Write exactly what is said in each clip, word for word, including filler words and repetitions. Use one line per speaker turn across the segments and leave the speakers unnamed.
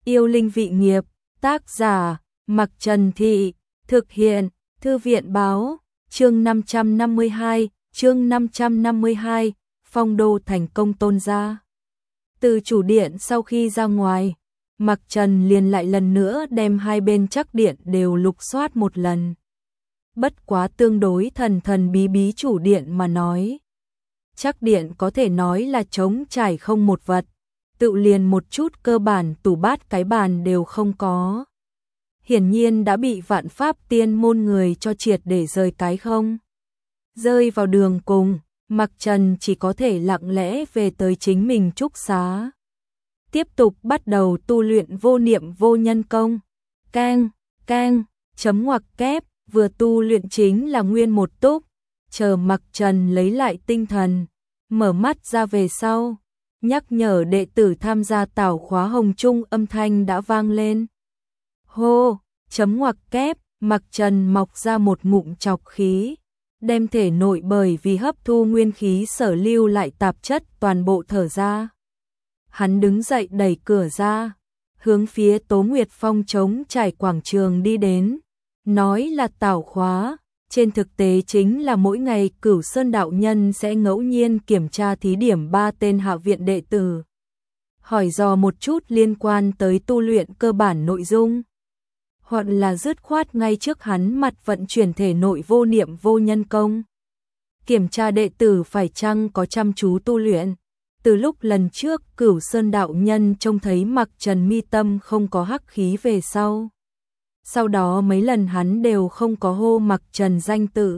Yêu linh vị nghiệp, tác giả, Mặc Trần Thị, thực hiện, Thư viện báo, chương năm trăm năm mươi hai, chương năm trăm năm mươi hai, phong đô thành công tôn gia. Từ chủ điện sau khi ra ngoài, Mặc Trần liền lại lần nữa đem hai bên trắc điện đều lục soát một lần. Bất quá tương đối thần thần bí bí chủ điện mà nói. Trắc điện có thể nói là trống trải không một vật, tự liền một chút cơ bản tủ bát cái bàn đều không có. Hiển nhiên đã bị Vạn Pháp Tiên môn người cho triệt để rời cái không. Rơi vào đường cùng, Mặc Trần chỉ có thể lặng lẽ về tới chính mình trúc xá. Tiếp tục bắt đầu tu luyện vô niệm vô nhân công. Cang, cang, chấm ngoặc kép, vừa tu luyện chính là nguyên một túc. Chờ Mặc Trần lấy lại tinh thần, mở mắt ra về sau, nhắc nhở đệ tử tham gia tảo khóa hồng trung âm thanh đã vang lên. Hô, chấm ngoặc kép, Mặc Trần mọc ra một ngụm trọc khí, đem thể nội bởi vì hấp thu nguyên khí sở lưu lại tạp chất toàn bộ thở ra. Hắn đứng dậy đẩy cửa ra, hướng phía Tố Nguyệt Phong trống trải quảng trường đi đến, nói là tảo khóa, trên thực tế chính là mỗi ngày Cửu Sơn đạo nhân sẽ ngẫu nhiên kiểm tra thí điểm ba tên hạ viện đệ tử, hỏi dò một chút liên quan tới tu luyện cơ bản nội dung, hoặc là dứt khoát ngay trước hắn mặt vận chuyển thể nội vô niệm vô nhân công. Kiểm tra đệ tử phải chăng có chăm chú tu luyện. Từ lúc lần trước Cửu Sơn đạo nhân trông thấy Mặc Trần mi tâm không có hắc khí về sau. Sau đó mấy lần hắn đều không có hô Mặc Trần danh tự.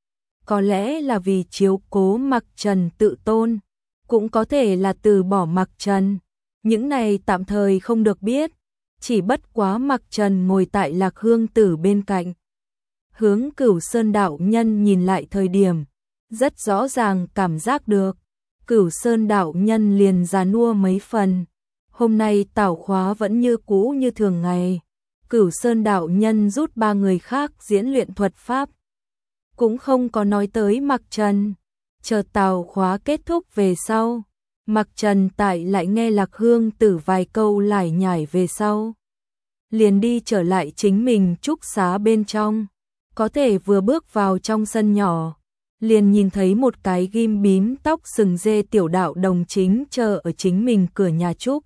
Có lẽ là vì chiếu cố Mặc Trần tự tôn, cũng có thể là từ bỏ Mặc Trần. Những này tạm thời không được biết, chỉ bất quá Mặc Trần ngồi tại Lạc Hương Tử bên cạnh. Hướng Cửu Sơn đạo nhân nhìn lại thời điểm, rất rõ ràng cảm giác được. Cửu Sơn đạo nhân liền già nua mấy phần. Hôm nay tảo khóa vẫn như cũ như thường ngày. Cửu Sơn đạo nhân rút ba người khác diễn luyện thuật pháp. Cũng không có nói tới Mặc Trần. Chờ tảo khóa kết thúc về sau, Mặc Trần tại lại nghe Lạc Hương Tử vài câu lải nhải về sau. Liền đi trở lại chính mình trúc xá bên trong. Có thể vừa bước vào trong sân nhỏ, liền nhìn thấy một cái ghim bím tóc sừng dê tiểu đạo đồng chính chờ ở chính mình cửa nhà trúc.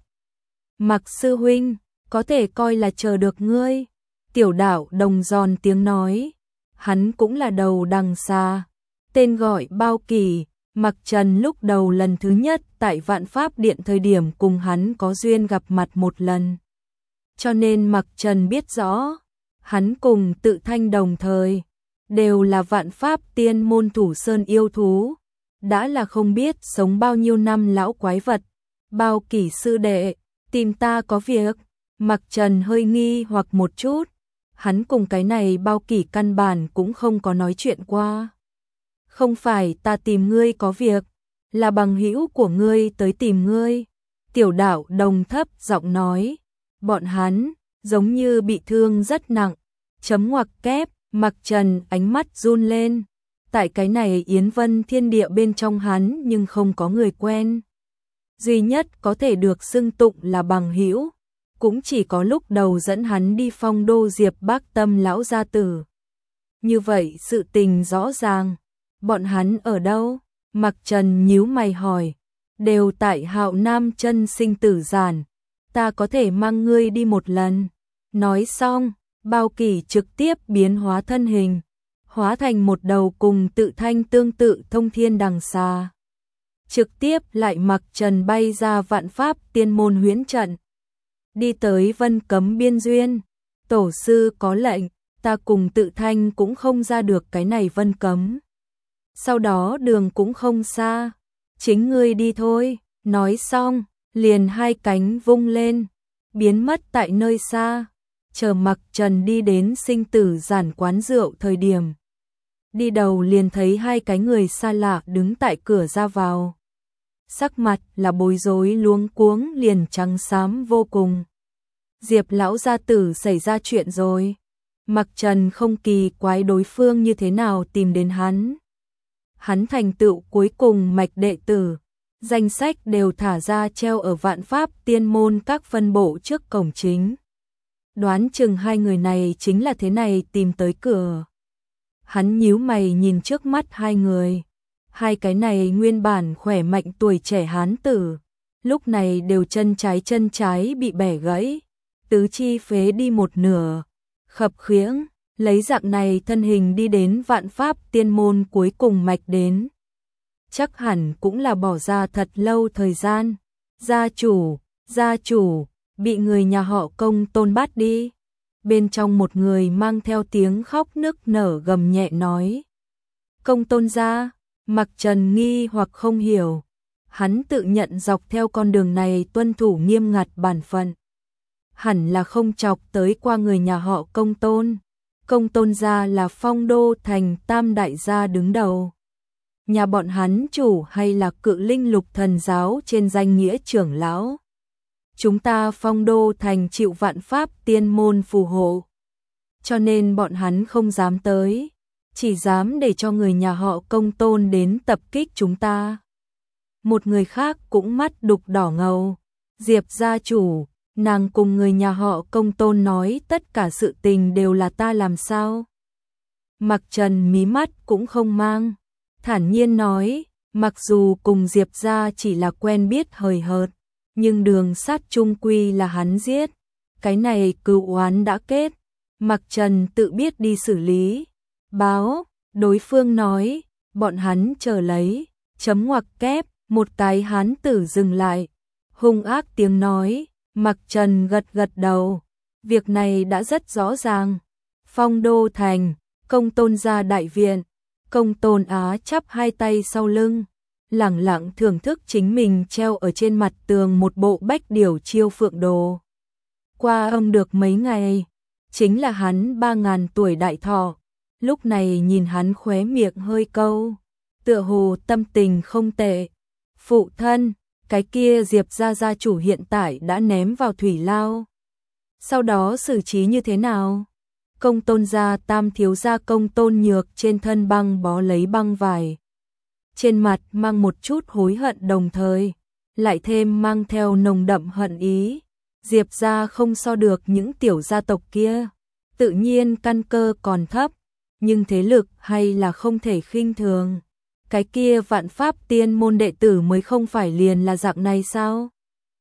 Mặc sư huynh, có thể coi là chờ được ngươi. Tiểu đạo đồng giòn tiếng nói. Hắn cũng là đầu đằng xa. Tên gọi Bao Kỳ. Mặc Trần lúc đầu lần thứ nhất tại Vạn Pháp Điện thời điểm cùng hắn có duyên gặp mặt một lần. Cho nên Mặc Trần biết rõ, hắn cùng Tự Thanh đồng thời, đều là Vạn Pháp Tiên môn thủ sơn yêu thú, đã là không biết sống bao nhiêu năm lão quái vật. Bao Kỳ sư đệ, tìm ta có việc. Mặc Trần hơi nghi hoặc một chút, hắn cùng cái này Bao Kỳ căn bản cũng không có nói chuyện qua. Không phải ta tìm ngươi có việc, là bằng hữu của ngươi tới tìm ngươi. Tiểu đạo đồng thấp giọng nói, bọn hắn giống như bị thương rất nặng. Chấm ngoặc kép, Mặc Trần ánh mắt run lên. Tại cái này Yến Vân thiên địa bên trong hắn nhưng không có người quen. Duy nhất có thể được xưng tụng là bằng hữu, cũng chỉ có lúc đầu dẫn hắn đi phong đô Diệp Bác Tâm lão gia tử. Như vậy sự tình rõ ràng. Bọn hắn ở đâu? Mặc Trần nhíu mày hỏi. Đều tại Hạo Nam chân sinh tử giản. Ta có thể mang ngươi đi một lần. Nói xong, Bao Kỳ trực tiếp biến hóa thân hình, hóa thành một đầu cùng Tự Thanh tương tự thông thiên đằng xà. Trực tiếp lại Mặc Trần bay ra Vạn Pháp Tiên môn huyễn trận. Đi tới Vân Cấm biên duyên. Tổ sư có lệnh, ta cùng Tự Thanh cũng không ra được cái này Vân Cấm. Sau đó đường cũng không xa, chính ngươi đi thôi. Nói xong, liền hai cánh vung lên, biến mất tại nơi xa. Chờ Mặc Trần đi đến sinh tử giản quán rượu thời điểm, đi đầu liền thấy hai cái người xa lạ đứng tại cửa ra vào. Sắc mặt là bối rối luống cuống liền trắng xám vô cùng. Diệp lão gia tử xảy ra chuyện rồi. Mặc Trần không kỳ quái đối phương như thế nào tìm đến hắn. Hắn thành tựu cuối cùng mạch đệ tử, danh sách đều thả ra treo ở Vạn Pháp Tiên môn các phân bộ trước cổng chính. Đoán chừng hai người này chính là thế này tìm tới cửa. Hắn nhíu mày nhìn trước mắt hai người. Hai cái này nguyên bản khỏe mạnh tuổi trẻ hán tử, lúc này đều chân trái chân trái bị bẻ gãy, tứ chi phế đi một nửa, khập khiễng, lấy dạng này thân hình đi đến Vạn Pháp Tiên môn cuối cùng mạch đến. Chắc hẳn cũng là bỏ ra thật lâu thời gian. Gia chủ, gia chủ, bị người nhà họ Công Tôn bắt đi. Bên trong một người mang theo tiếng khóc nức nở gầm nhẹ nói. Công Tôn gia, Mặc Trần nghi hoặc không hiểu. Hắn tự nhận dọc theo con đường này tuân thủ nghiêm ngặt bản phận. Hẳn là không chọc tới qua người nhà họ Công Tôn. Công Tôn gia là Phong Đô thành tam đại gia đứng đầu. Nhà bọn hắn chủ hay là Cự Linh Lục Thần giáo trên danh nghĩa trưởng lão. Chúng ta Phong Đô thành chịu Vạn Pháp Tiên môn phù hộ. Cho nên bọn hắn không dám tới, chỉ dám để cho người nhà họ Công Tôn đến tập kích chúng ta. Một người khác cũng mắt đục đỏ ngầu. Diệp gia chủ, nàng cùng người nhà họ Công Tôn nói tất cả sự tình đều là ta làm sao? Mặc Trần mí mắt cũng không mang, thản nhiên nói, mặc dù cùng Diệp gia chỉ là quen biết hời hợt, nhưng đường sát chung quy là hắn giết. Cái này cừu oán đã kết, Mặc Trần tự biết đi xử lý. Báo, đối phương nói, bọn hắn chờ lấy, chấm ngoặc kép, một cái hán tử dừng lại. Hung ác tiếng nói, Mặc Trần gật gật đầu. Việc này đã rất rõ ràng. Phong Đô thành, Công Tôn gia đại viện, Công Tôn Á chắp hai tay sau lưng, lẳng lặng thưởng thức chính mình treo ở trên mặt tường một bộ bách điểu chiêu phượng đồ. Qua ông được mấy ngày, chính là hắn ba ngàn tuổi đại thọ. Lúc này nhìn hắn khóe miệng hơi câu, tựa hồ tâm tình không tệ. Phụ thân, cái kia Diệp gia gia chủ hiện tại đã ném vào thủy lao. Sau đó xử trí như thế nào? Công Tôn gia tam thiếu gia Công Tôn Nhược trên thân băng bó lấy băng vải. Trên mặt mang một chút hối hận đồng thời, lại thêm mang theo nồng đậm hận ý. Diệp gia không so được những tiểu gia tộc kia, tự nhiên căn cơ còn thấp, nhưng thế lực hay là không thể khinh thường. Cái kia Vạn Pháp Tiên môn đệ tử mới không phải liền là dạng này sao?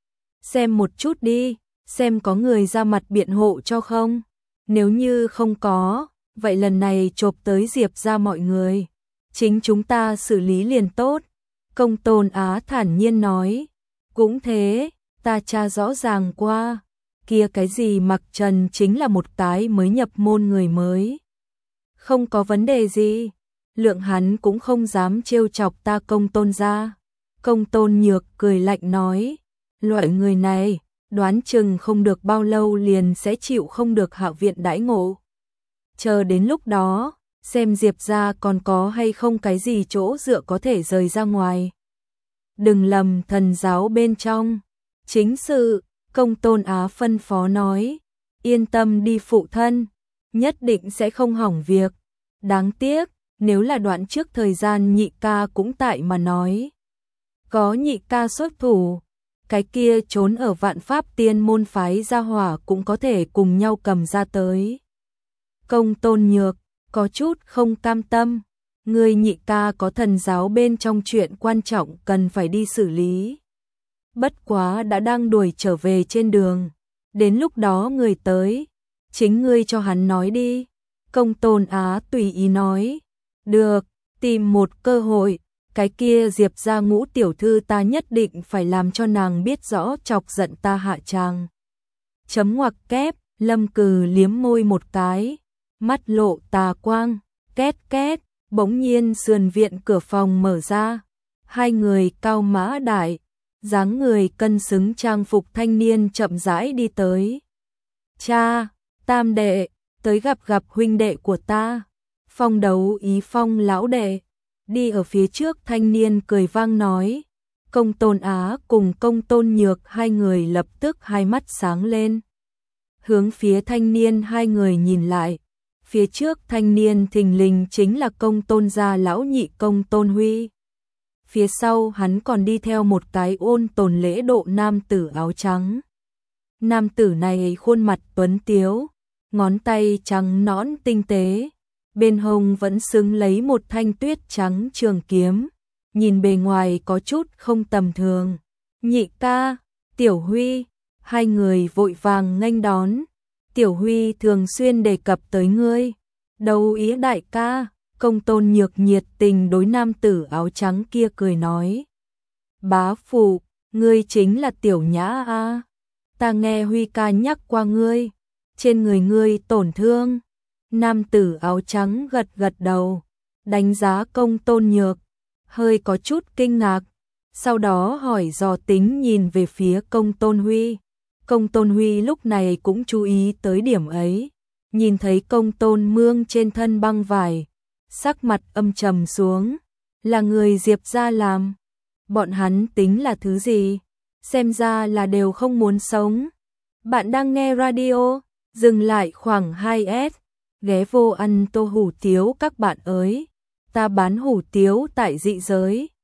Xem một chút đi, xem có người ra mặt biện hộ cho không? Nếu như không có, vậy lần này chộp tới Diệp gia mọi người, chính chúng ta xử lý liền tốt. Công Tôn Á thản nhiên nói, cũng thế, ta tra rõ ràng qua, kia cái gì Mặc Trần chính là một cái mới nhập môn người mới. Không có vấn đề gì, lượng hắn cũng không dám trêu chọc ta Công Tôn gia. Công Tôn Nhược cười lạnh nói, loại người này, đoán chừng không được bao lâu liền sẽ chịu không được Hạ viện đãi ngộ. Chờ đến lúc đó, xem Diệp gia còn có hay không cái gì chỗ dựa có thể rời ra ngoài. Đừng lầm thần giáo bên trong. Chính sự, Công Tôn Á phân phó nói, yên tâm đi phụ thân, nhất định sẽ không hỏng việc. Đáng tiếc, nếu là đoạn trước thời gian nhị ca cũng tại mà nói. Có nhị ca xuất thủ, cái kia trốn ở Vạn Pháp Tiên môn phái gia hỏa cũng có thể cùng nhau cầm ra tới. Công Tôn Nhược, có chút không cam tâm, người nhị ca có thần giáo bên trong chuyện quan trọng cần phải đi xử lý. Bất quá đã đang đuổi trở về trên đường, đến lúc đó người tới, chính ngươi cho hắn nói đi. Công Tôn Á tùy ý nói, được, tìm một cơ hội, cái kia Diệp gia Ngũ tiểu thư ta nhất định phải làm cho nàng biết rõ chọc giận ta hạ tràng. Chấm ngoặc kép, Lâm Cừ liếm môi một cái, mắt lộ tà quang, két két, bỗng nhiên sườn viện cửa phòng mở ra, hai người cao mã đại, dáng người cân xứng trang phục thanh niên chậm rãi đi tới. Cha, tam đệ, tới gặp gặp huynh đệ của ta. Phong Đấu Ý Phong lão đệ, đi ở phía trước thanh niên cười vang nói. Công Tôn Á cùng Công Tôn Nhược hai người lập tức hai mắt sáng lên. Hướng phía thanh niên hai người nhìn lại, phía trước thanh niên thình lình chính là Công Tôn gia lão nhị Công Tôn Huy. phía sau hắn còn đi theo một cái ôn tồn lễ độ nam tử áo trắng. Nam tử này khuôn mặt tuấn tiếu, ngón tay trắng nõn tinh tế, bên hông vẫn xứng lấy một thanh tuyết trắng trường kiếm, nhìn bề ngoài có chút không tầm thường. Nhị ca, Tiểu Huy, hai người vội vàng nghênh đón. Tiểu Huy thường xuyên đề cập tới ngươi. Đâu ý đại ca, Công Tôn Nhược nhiệt tình đối nam tử áo trắng kia cười nói. Bá phụ, ngươi chính là Tiểu Nhã a? Ta nghe Huy ca nhắc qua ngươi, trên người ngươi tổn thương. Nam tử áo trắng gật gật đầu, đánh giá Công Tôn Nhược, hơi có chút kinh ngạc, sau đó hỏi dò tính nhìn về phía Công Tôn Huy. Công Tôn Huy lúc này cũng chú ý tới điểm ấy, nhìn thấy Công Tôn Mương trên thân băng vải, sắc mặt âm trầm xuống, là người Diệp gia làm. Bọn hắn tính là thứ gì? Xem ra là đều không muốn sống. Bạn đang nghe radio, dừng lại khoảng hai S, ghé vô ăn tô hủ tiếu các bạn ơi. Ta bán hủ tiếu tại dị giới.